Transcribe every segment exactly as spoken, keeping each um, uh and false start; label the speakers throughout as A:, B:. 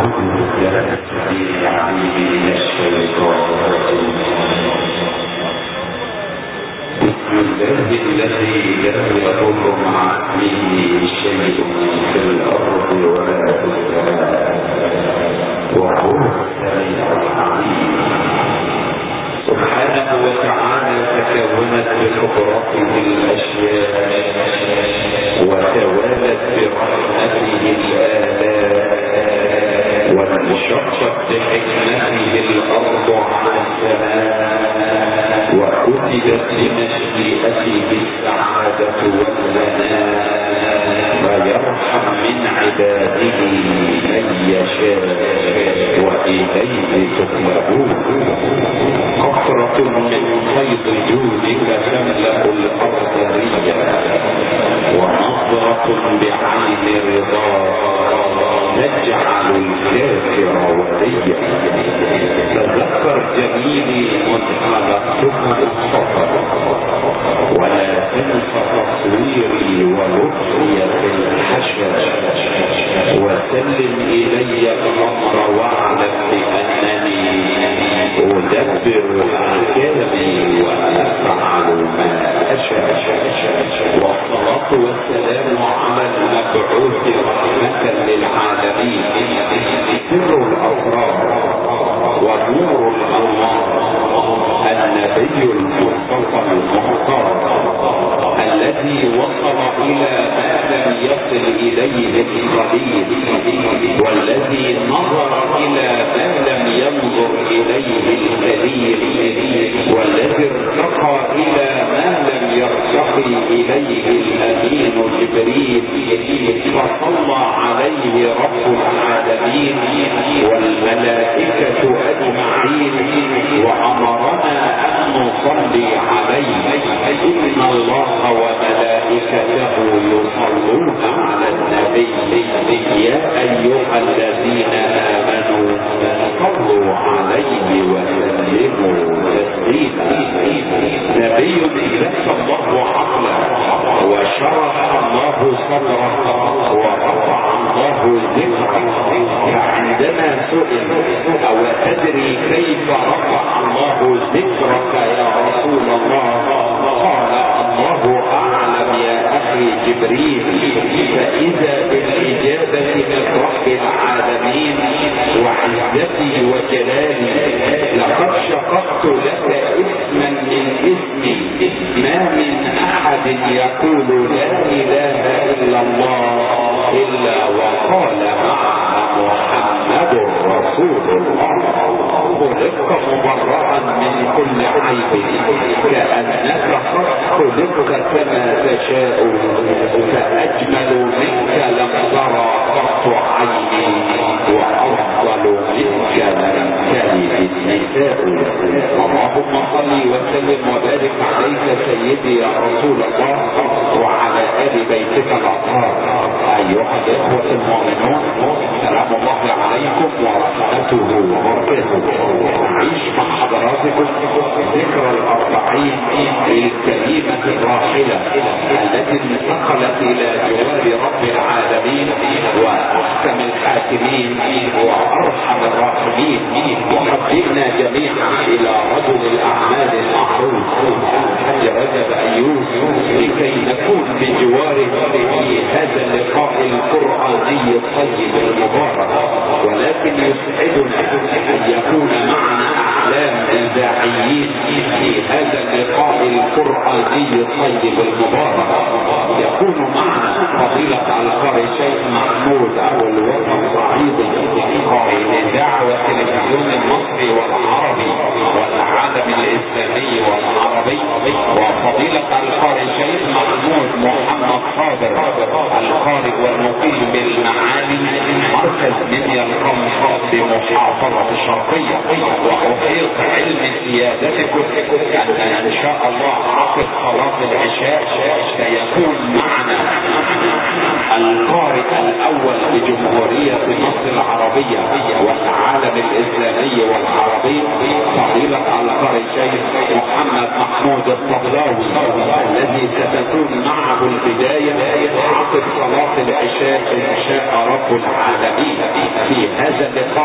A: العشاء إن شاء رب العالمين في هذا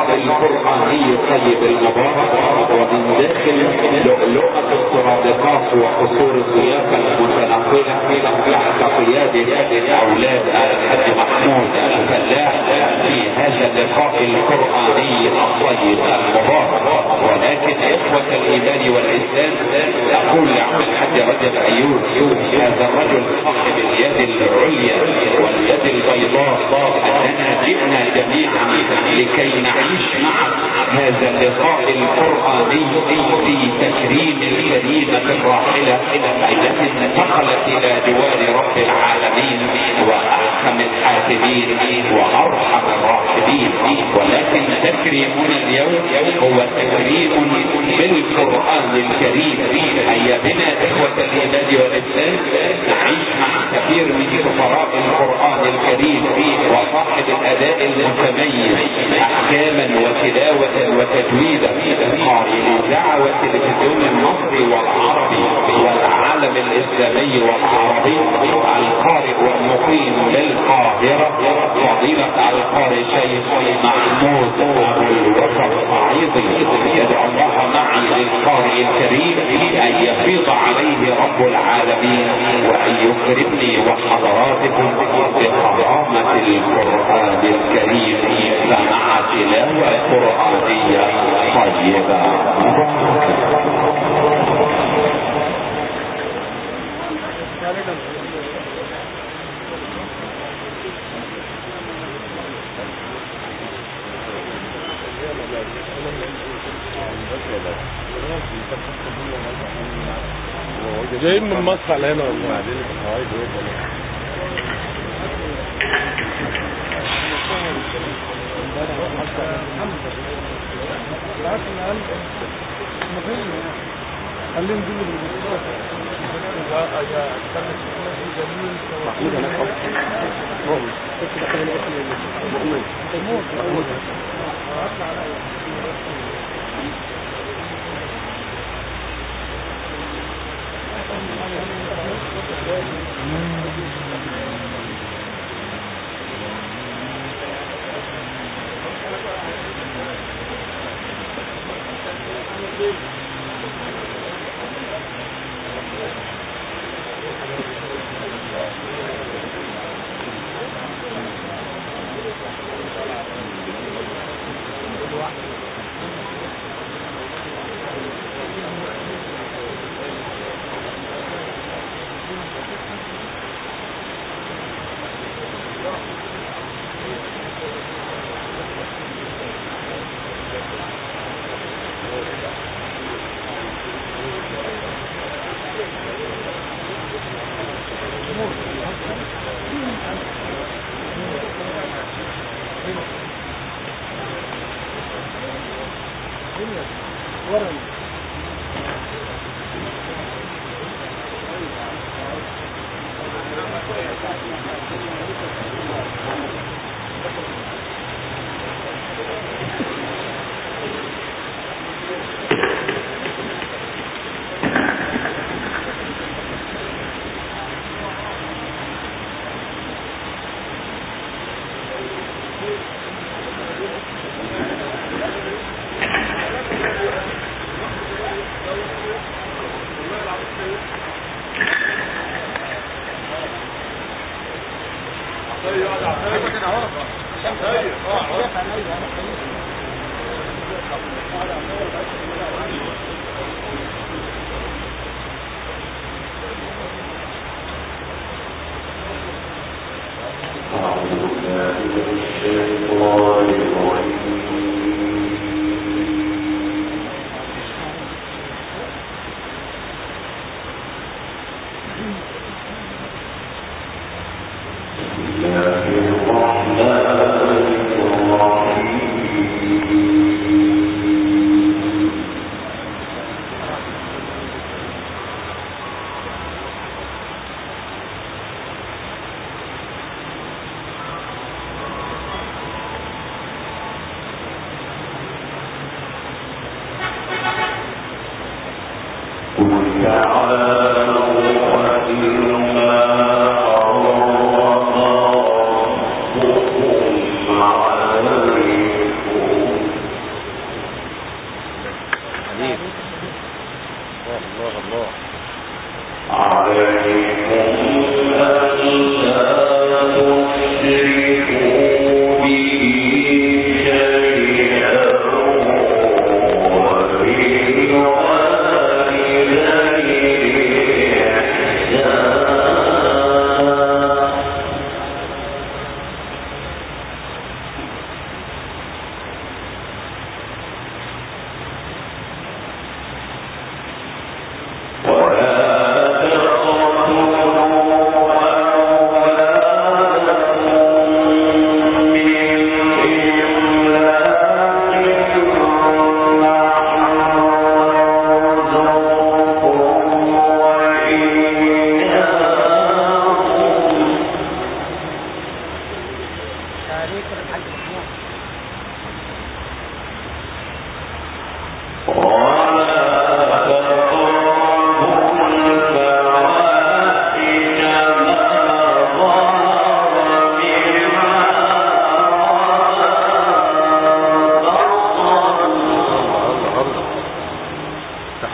A: اللقاء القرآني الطيب المبارك، ومن داخل لؤلؤة السرادقات وقصور الضيافة المتنقلة تحت قيادة أولاد الحاج محمود الفلاح في هذا اللقاء القرآني الطيب المبارك. ولكن إخوة الإيمان والإسلام، أقول لعم الحاج رجب أيوب هذا الرجل صاحب اليد العليا واليد البيضاء أننا جئنا جميعا لكي نعيش مع هذا اللقاء القرآني في تكريم الكريمة الراحلة التي انتقلت إلى جوار رب العالمين وأحكم الحاكمين وأرحم الراحمين. ولكن تكريمنا اليوم هو تكريم بالقرآن الكريم. هيا بنا إخوة الإيمان والإسلام نعيش مع كثير من سفراء القرآن الكريم وصاحب الأداء المتميز أحكاما وتلاوة وتجويدا، قارئ دعوة التلفزيون المصري والعربي والعالم الإسلامي والعربي، القارئ والمقيم للقاهرة فضيلة القارئ شيخ محمود أبو الوفا الصعيدي. يدعو الله معي للقارئ الكريم أن يفيض عليه رب العالمين وأن يكرمني وحضراتكم بقرامة القرآن الكريم فمع تلاوة قرآنية طيبة
B: جايين من مصر على هنا والله. خلينا نجيب محمود هناك
C: عليكم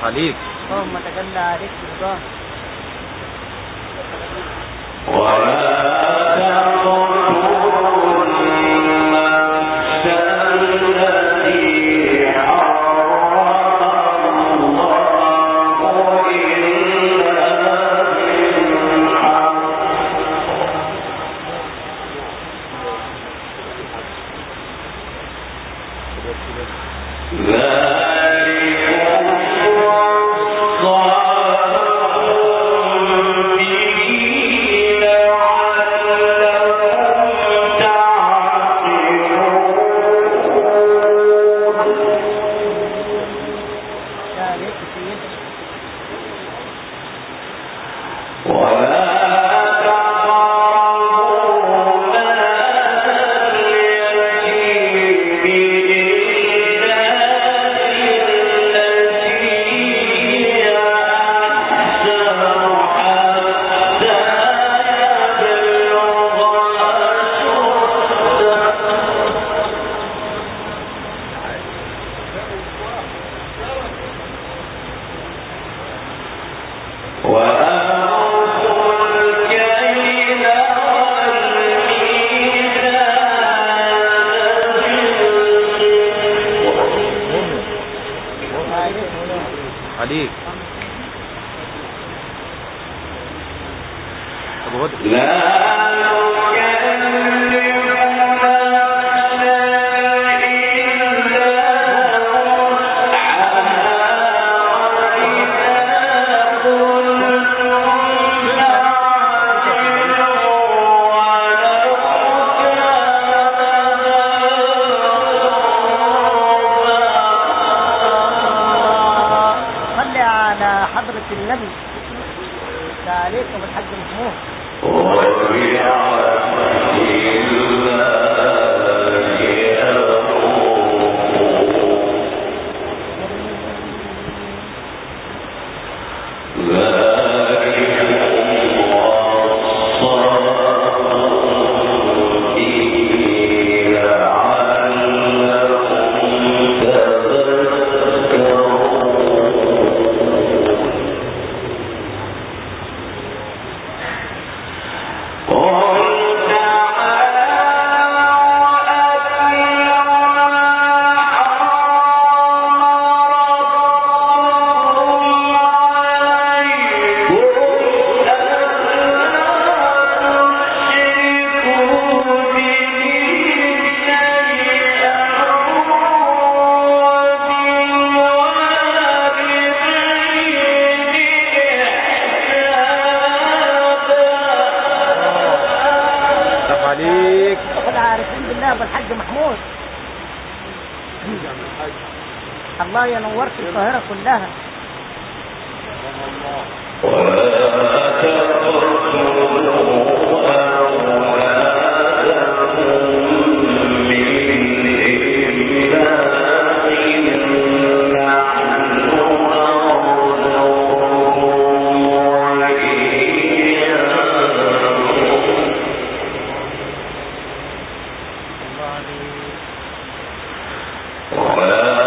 C: عليك.
D: اللهم تجلى عليك برضاه.
C: عليك. ابو هدى
D: النبي عليكم الحاج محمود. الله ينورت القاهرة كلها.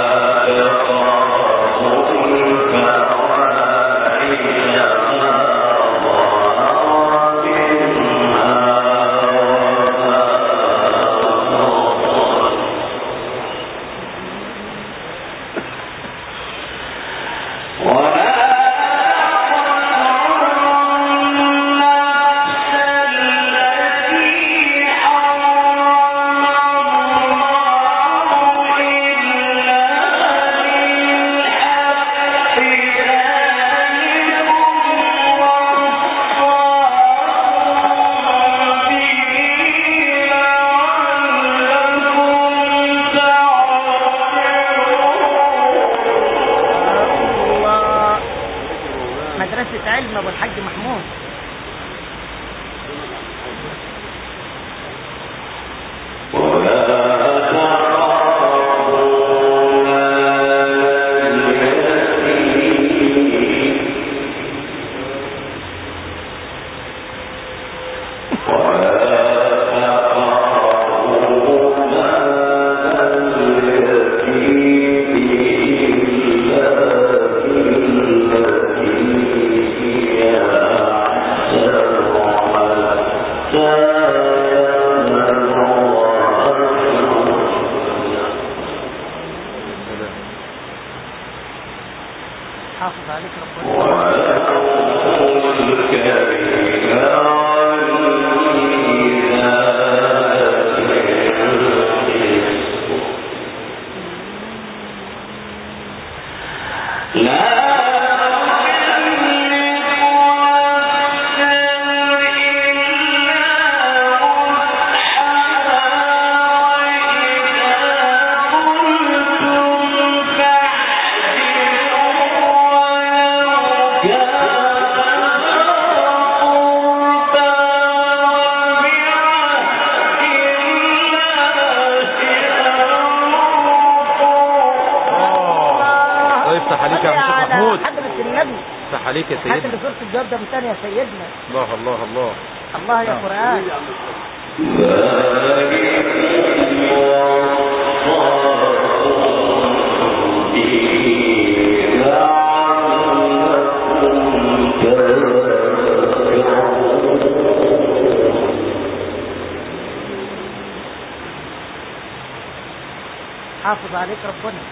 A: ولا
D: حافظ عليك ربنا.
C: عليك يا سيدنا.
D: حتى بصورة الجواب ده مثال يا سيدنا.
C: الله الله الله
D: الله يا قرآن. حافظ عليك ربنا.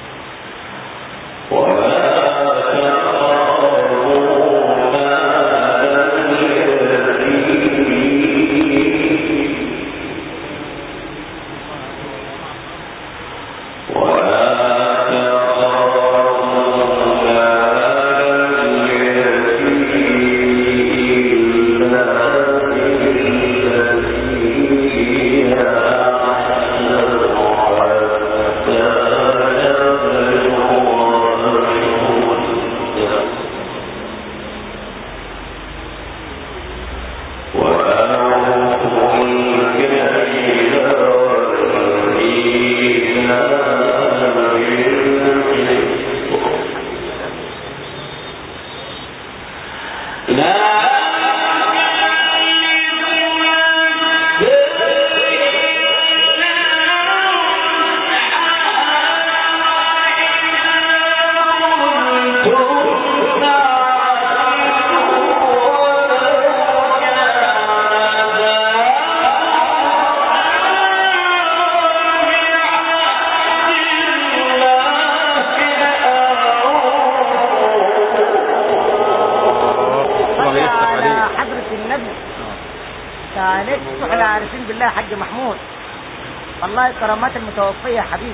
D: حاج محمود والله كرامات المتوفية يا حبيبي.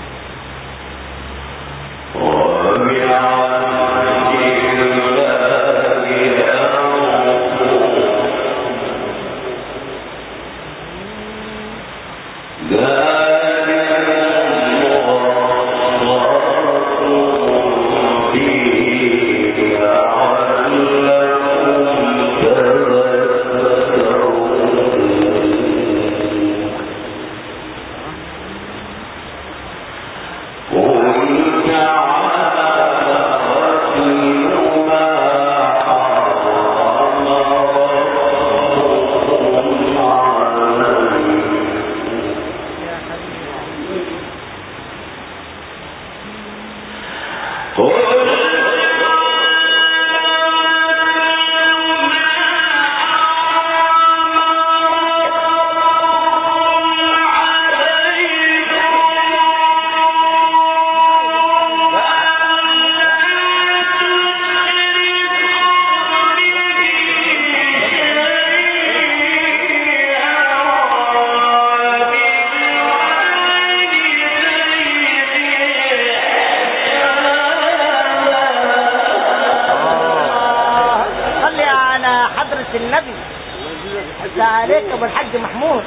D: النبي عليك ابو الحاج محمود.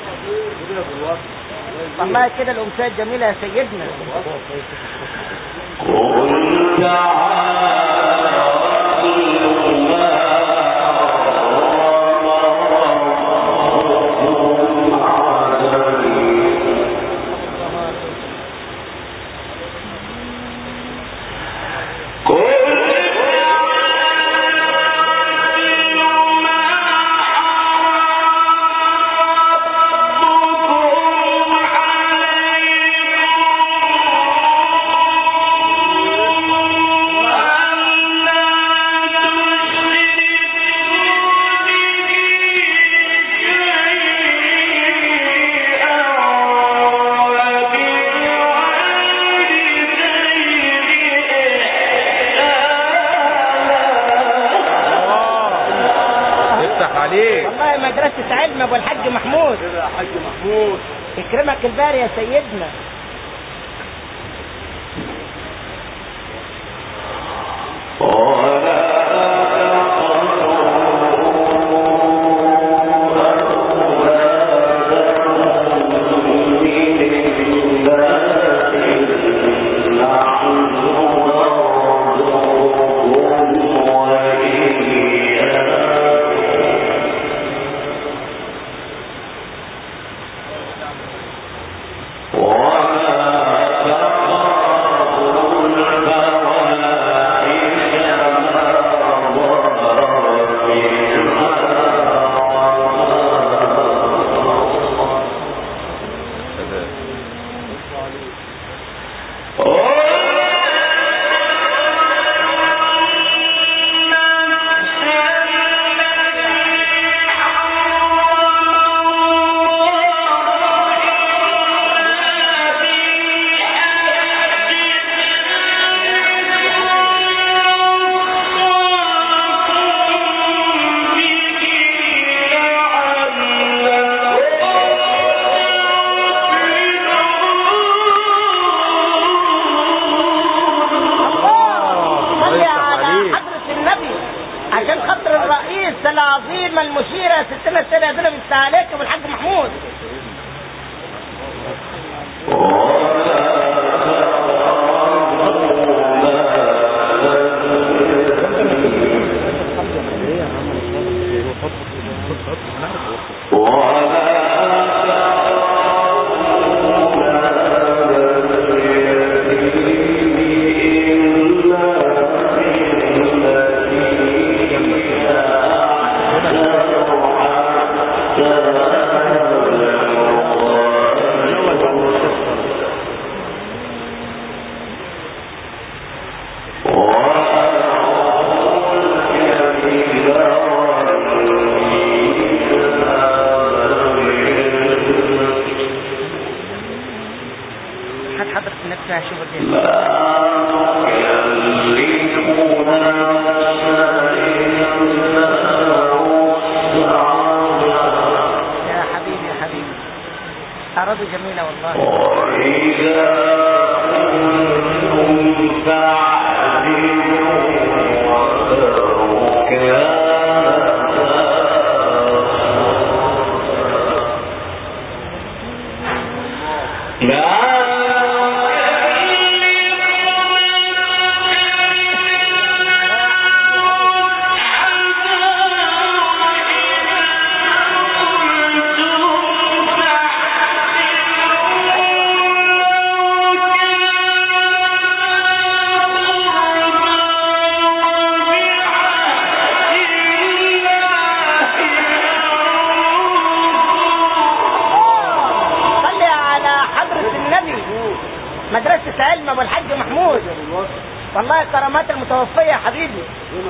D: والله كده الامسيه الجميله يا سيدنا. والحاج محمود.
B: كده يا حاج محمود.
D: يكرمك الباري يا سيدنا. العظيمة المشيرة ستنا السنة دول بالله عليكم الحاج محمود. جميلة والله. مدرسة علم ابو الحاج محمود والله كرامات المتوفية يا حبيبي.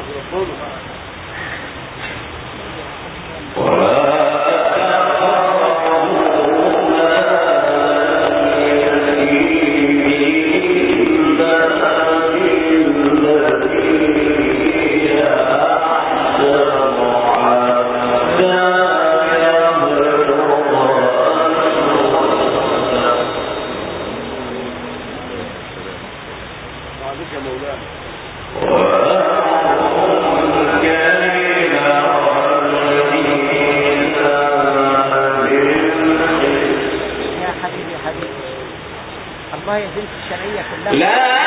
D: الله يزيد الشرعية كلها. لا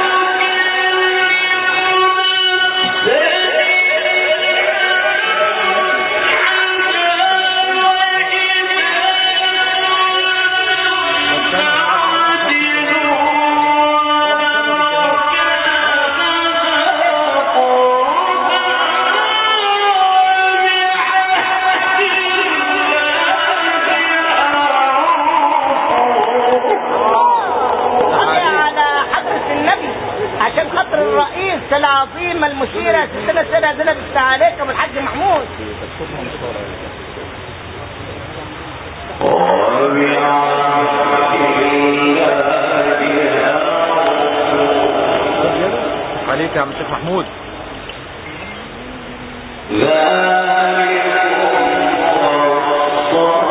D: الرئيس العظيمة المشيرة ستنا السنة دول بالله عليكم الحاج محمود.
C: عليك يا عم الشيخ محمود.
A: لا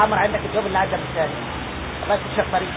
D: عمر عندك الجواب اللي عدى بالثاني الله يكشف طريقك.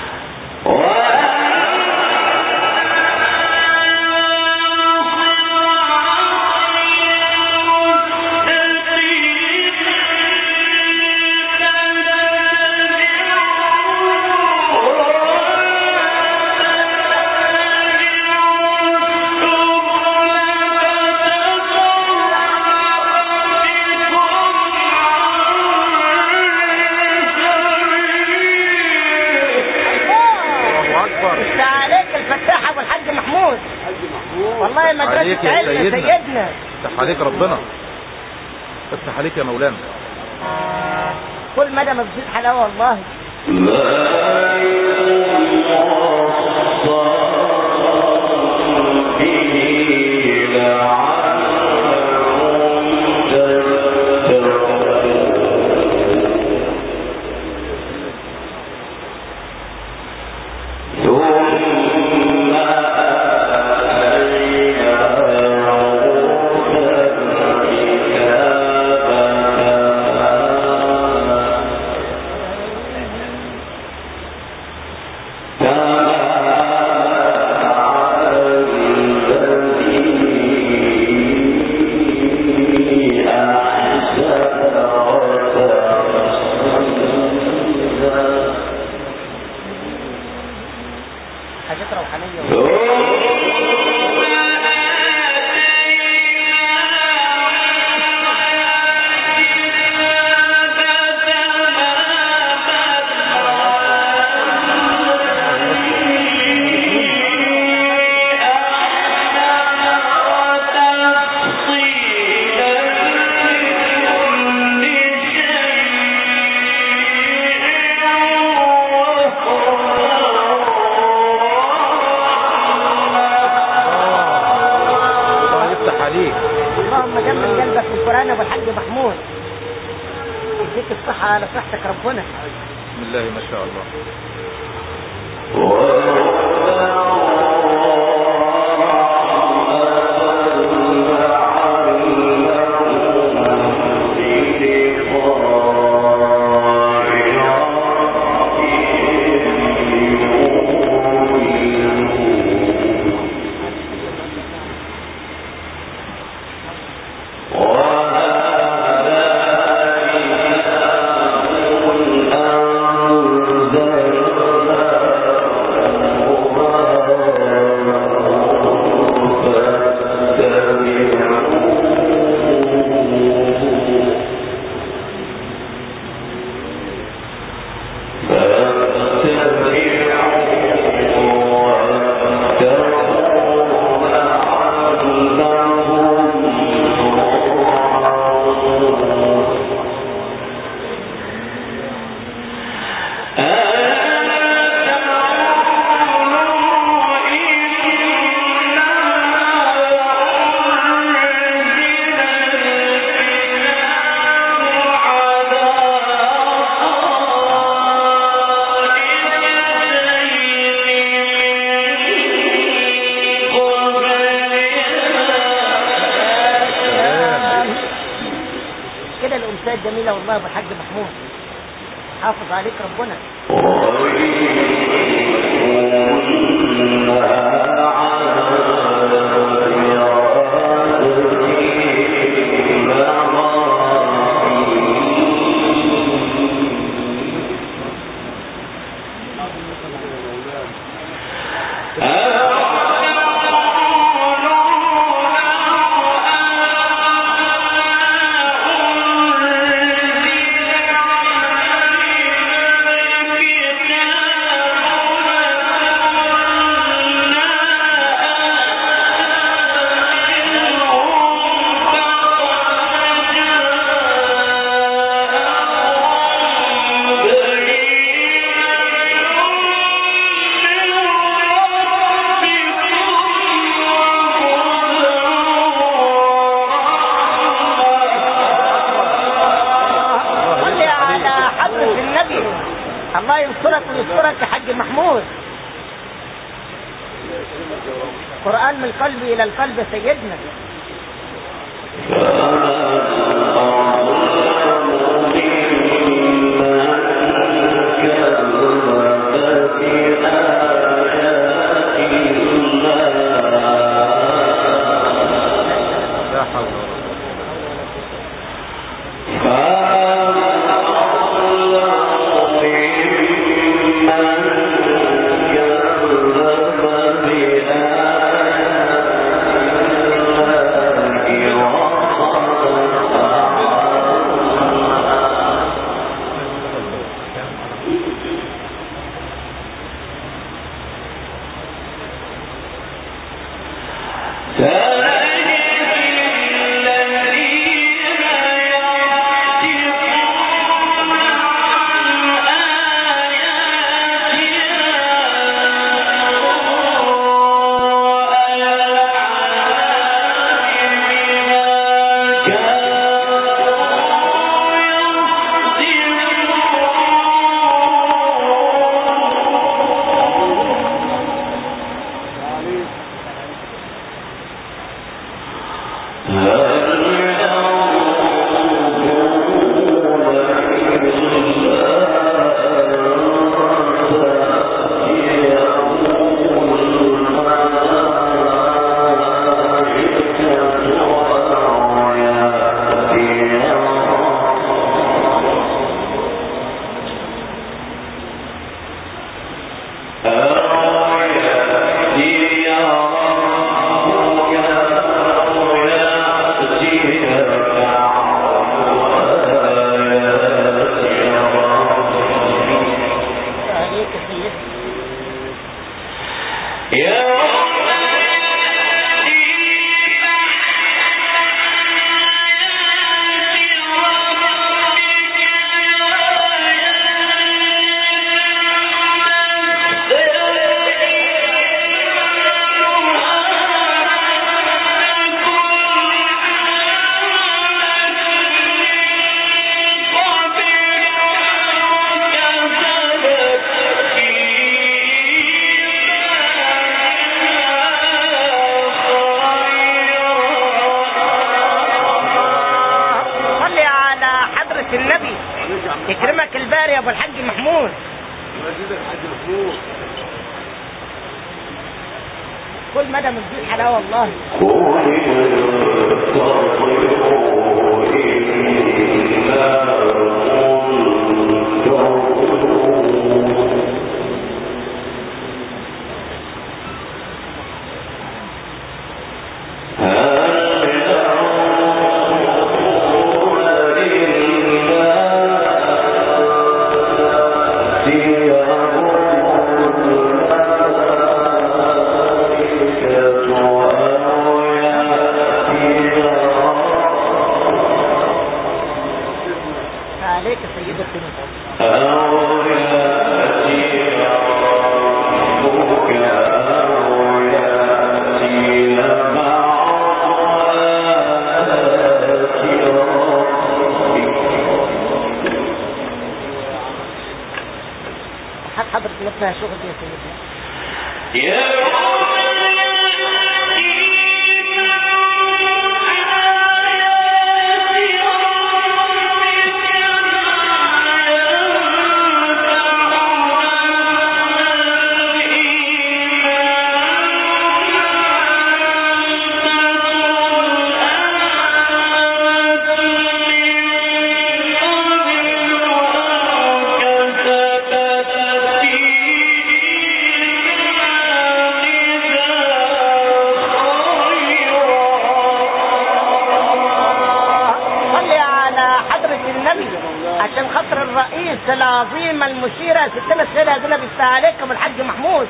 D: والله مدرسة علم سيدنا.
C: افتح عليك ربنا، افتح عليك يا مولانا.
D: كل مدى ما بتزيد حلاوة والله. اللهم جمل قلبك بالقرآن ابو الحاج محمود، يديك الصحة على صحتك ربنا.
C: بسم الله ما شاء الله.
D: جميلة والله ابو الحاج محمود، حافظ عليك ربنا. الله ينصرك وينصرك يا حاج محمود. قرآن من القلب إلى القلب يا سيدنا. يكرمك الباري يا ابو الحاج محمود. كل مدى من دي حلاوه والله. حضرتك شغل يا سيدي يا عشان خاطر الرئيس العظيمة المشيرة ستنا السيدة هدنا بالساعة عليكم الحاج محمود.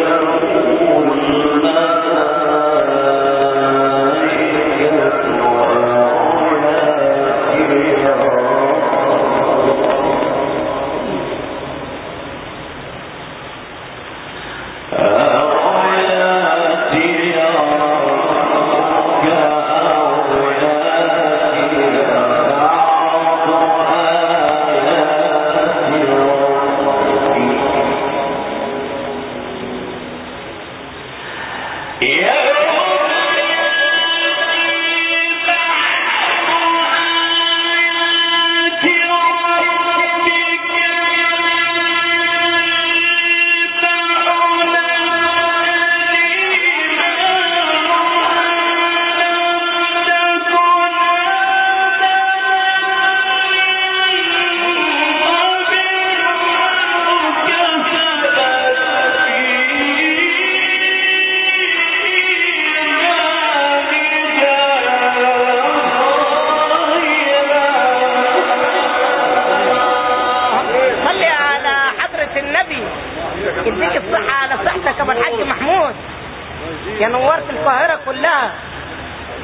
A: Oh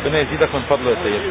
C: ربنا يزيدك من فضله يا سيدي.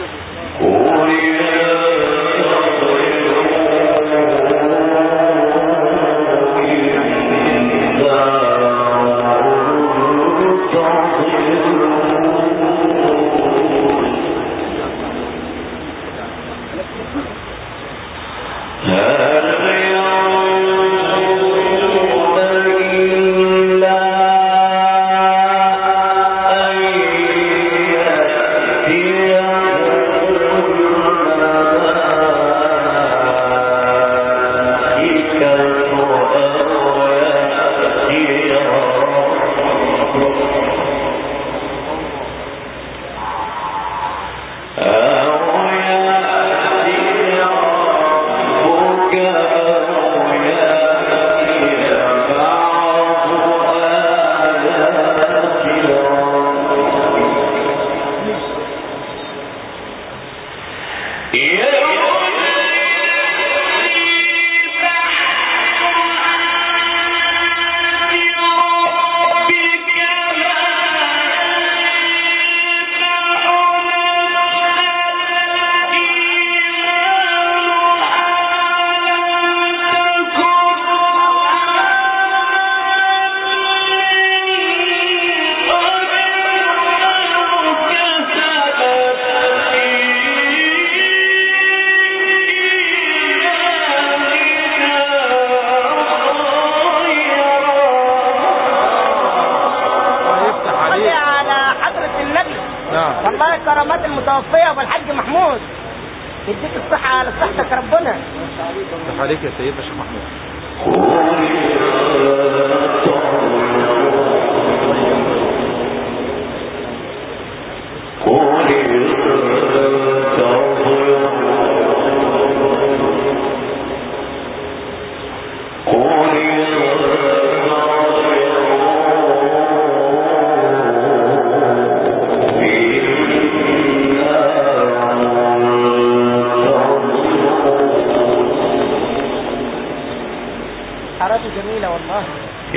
D: والله كرامات المتوفية ابو الحاج محمود يديك الصحة على صحتك ربنا.
C: صح عليك يا سيدنا الشيخ محمود.
D: جميلة والله.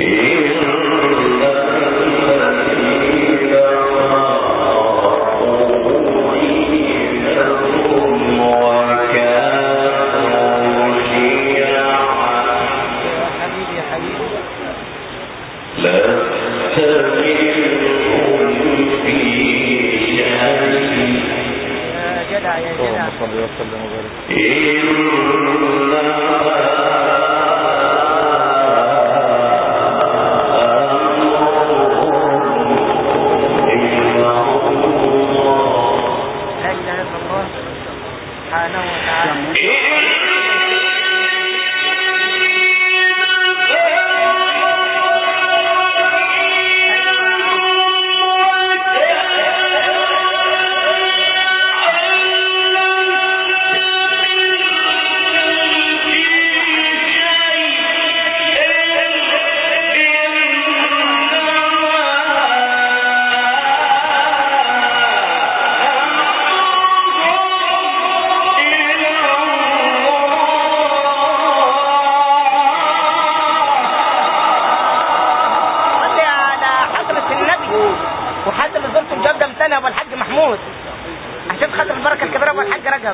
D: ابو الحاج محمود عشان خاطر البركه الكبيره ابو الحاج رجب.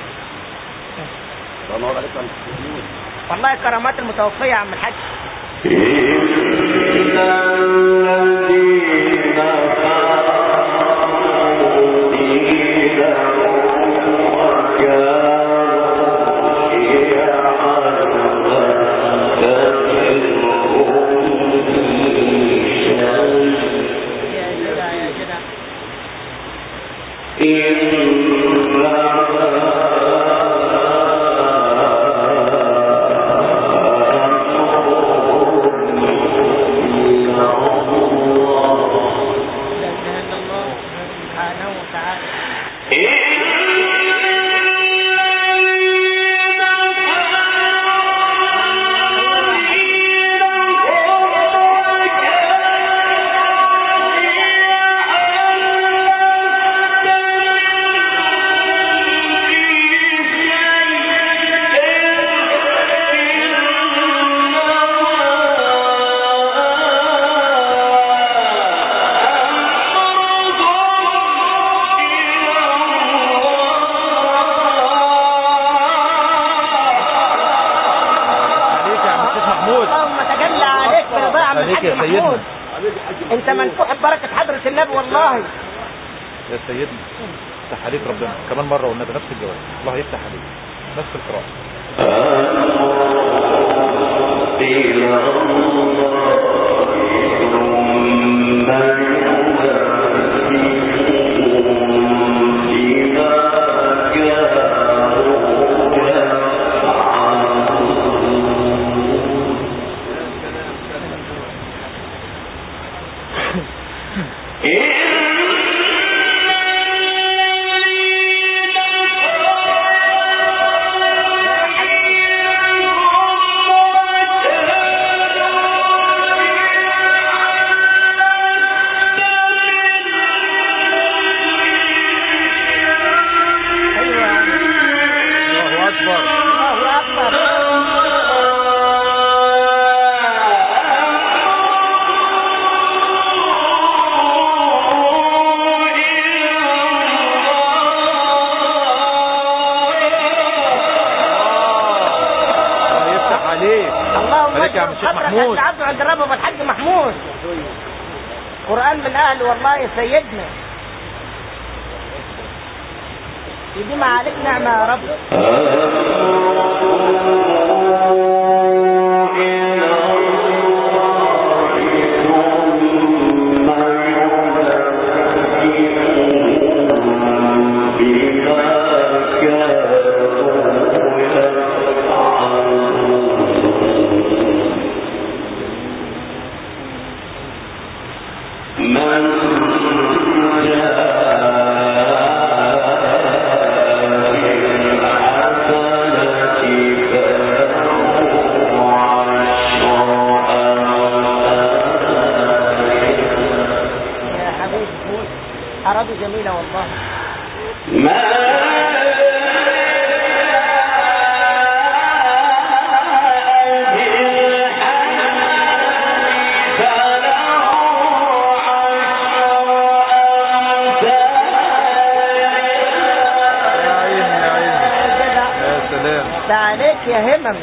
D: والله كرامات المتوفيه يا عم الحاج.
C: يا سيدنا يفتح عليك ربنا كمان مرة والنبي نفس الجواب. الله يفتح عليك نفس القراءة.
D: العبد عند الرب والحاج محمود قرآن من اهل والله يا سيدنا يديم عليك نعمة يا رب. جميلة والله. ده عليك يا همم.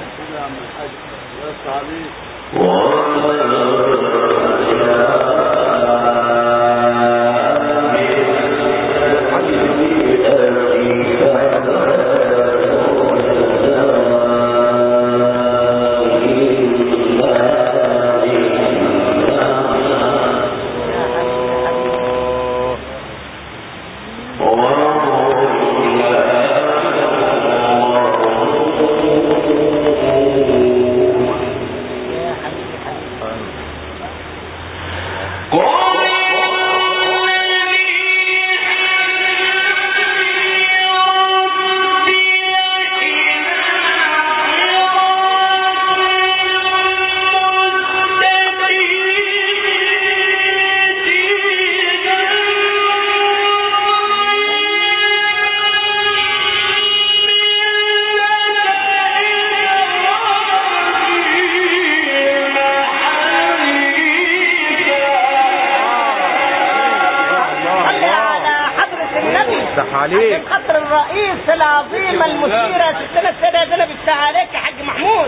D: عشان خاطر الرئيس العظيمة المشيرة ستنا السيدة زينب يفتح عليك يا حاج محمود.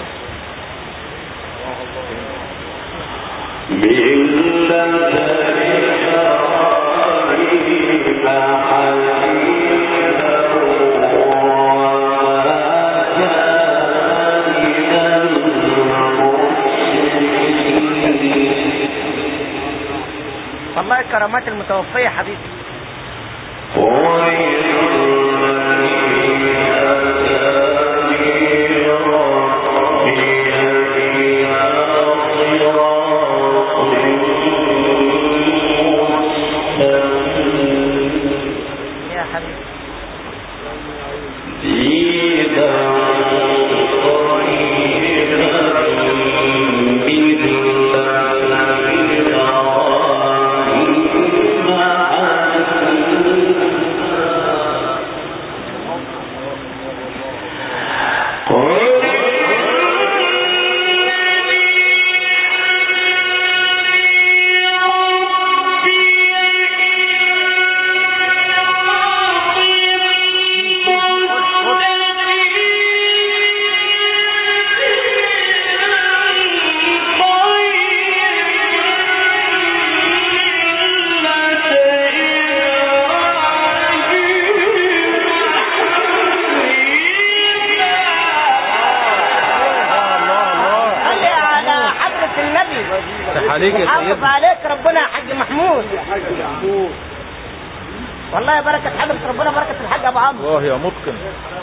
D: والله الكرامات المتوفية حبيبي.
C: عليك يا
D: يحافظ
C: سيدنا.
D: عليك ربنا يا حاج محمود. والله بركة حضرة ربنا، بركة الحاج ابو عمرو.
C: الله يا متقن.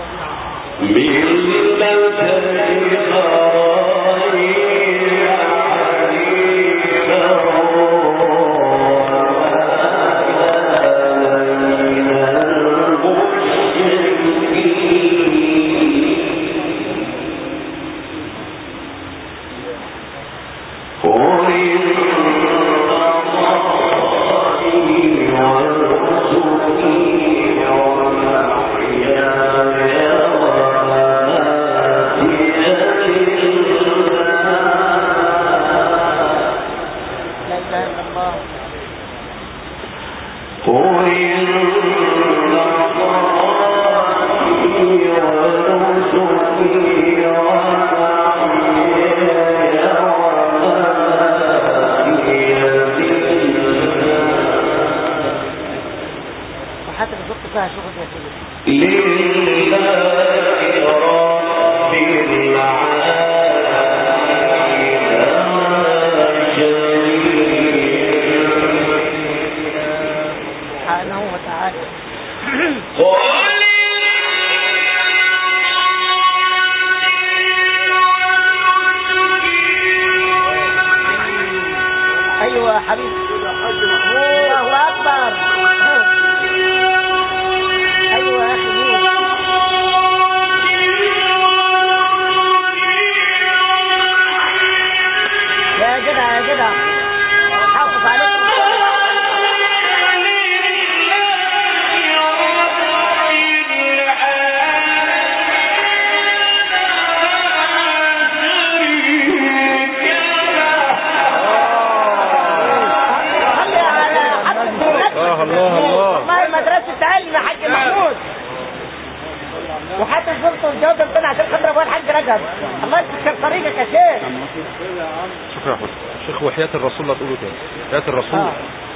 C: شكرا يا حسن. شيخ وحياة الرسول لا تقوله تاني. حياة الرسول. آه.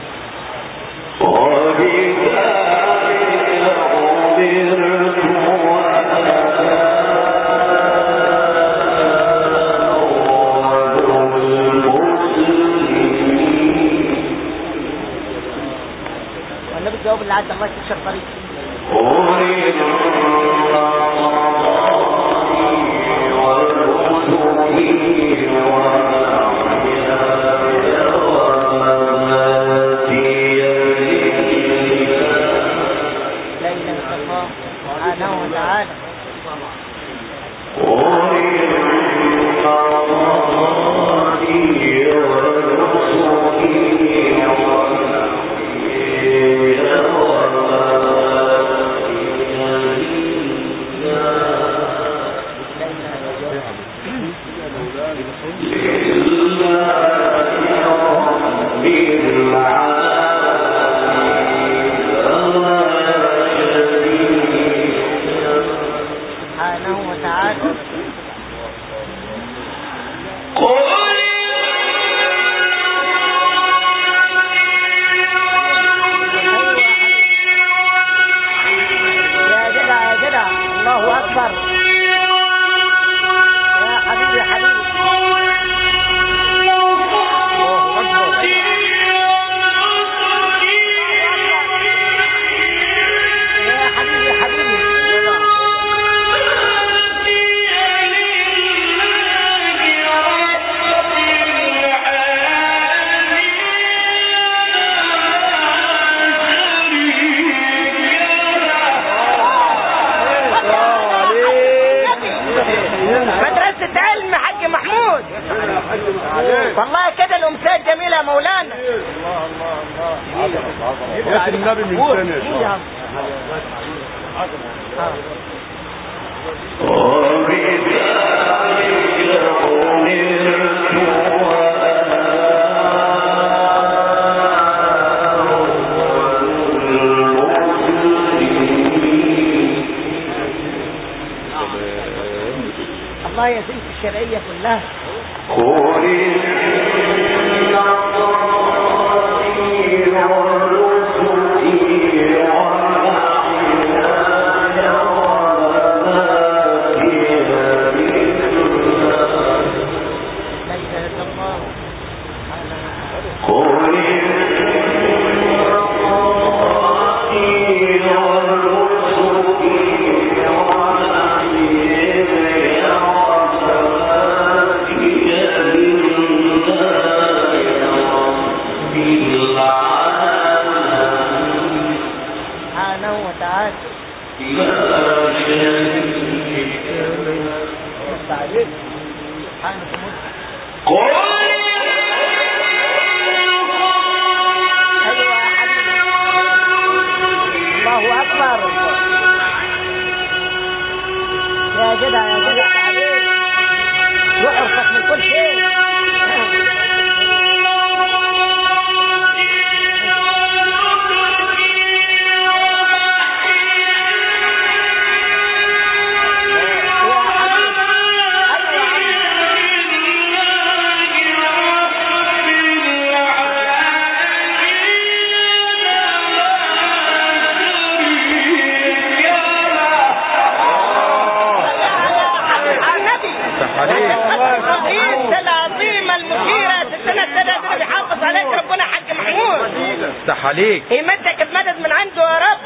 D: والنبي الجواب اللي عدى الله يكشف طريق. والله كده الامثال جميله يا مولانا. الله الله الله.
B: يا النبي من ثانيه.
D: الله يزيد الشرعيه كلها. سبحانه وتعالى. الله أكبر يا جدع يا جدع عليك وحرصك من كل شيء.
C: افتح عليك
D: يمدك بمدد من عنده يا رب.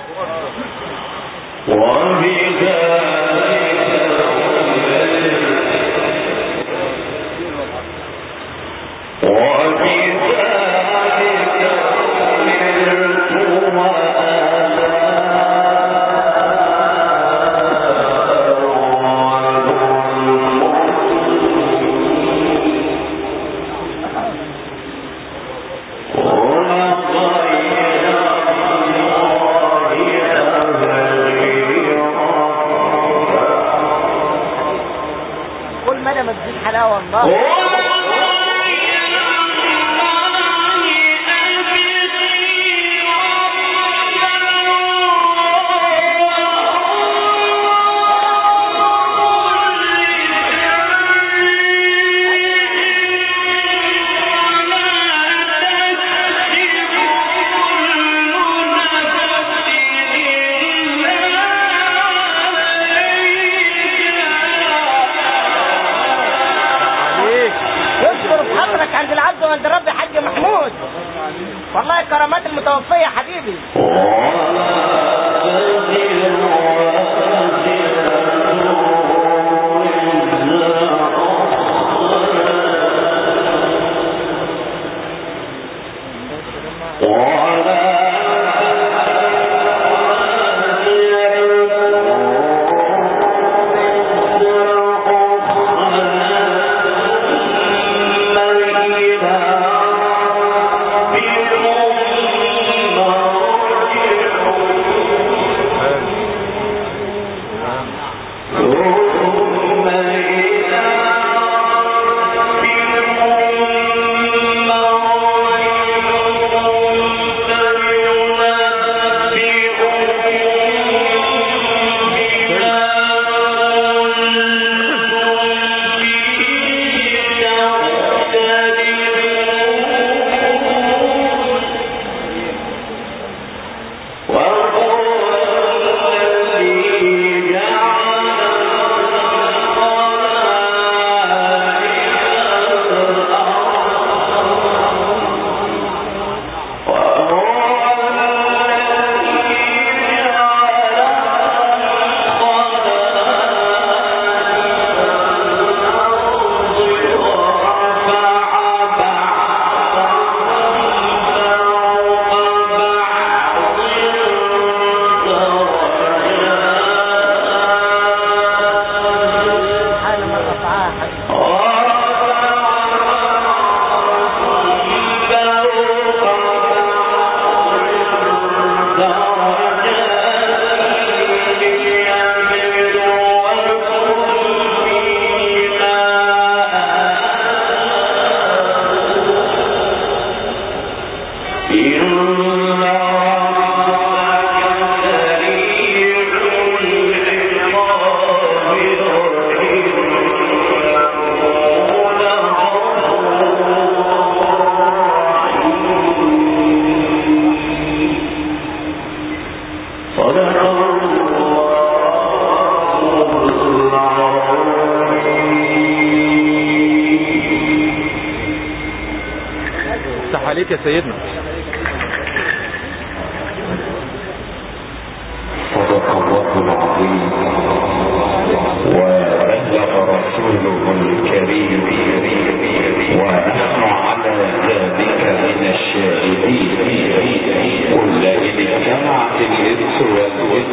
D: والله كرامات المتوفية حبيبي.
C: عليك يا سيدنا.
A: صدق الله العظيم وبلغ رسوله الكريم ونحن على ذلك من الشاهدين. قل إن اجتمعت الإنس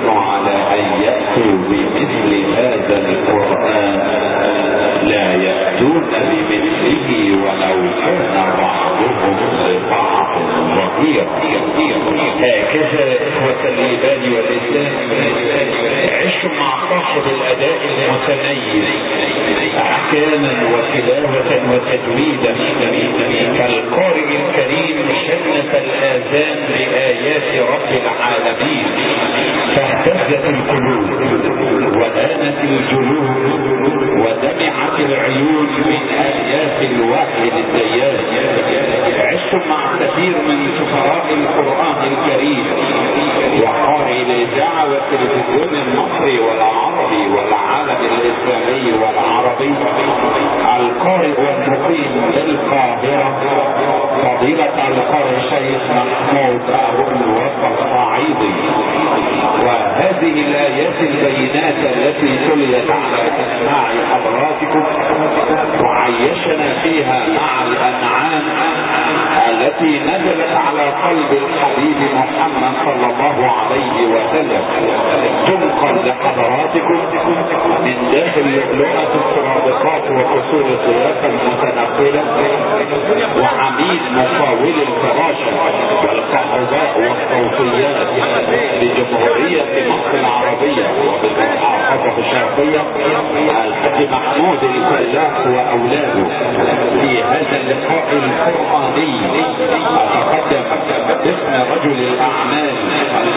A: على ان يأتوا بمثل هذا القرآن لا يأتون بمثله ولو كان بعضهم لبعض ظهيرا. هكذا اخوة الايمان والاسلام عشوا مع صاحب الاداء المتميز احكاما وتلاوة وتجويدا كالقارئ الكريم شنف الاذان بايات رب العالمين فاهتزت القلوب وآنت الجلود ودمعت العيون من آيات الوحي للديان. عشتم مع كثير من سفراء القرآن الكريم وقارئ الإذاعة والتلفزيون المصري والعربي والعالم الإسلامي والعربي القارئ والمقيم بالقاهرة فضيلة القارئ الشيخ محمود أبو الوفا الصعيدي. وهذه الآيات البينات التي تليت على أسماع حضراتكم وعيشنا فيها مع الأنعام التي نزلت على قلب الحبيب محمد صلى الله عليه وسلم تنقل لحضراتكم من داخل لؤلؤة السرادقات وفصول الضيافة المتنقلة وعميد مفاول الفراشة والقحوزاء والصوتيات لجمهورية مصر العربية وبالمحافظة الشرقية الحاج محمود الفلاح وأولاده في هذا اللقاء القرآني أتقدم باسم رجل الأعمال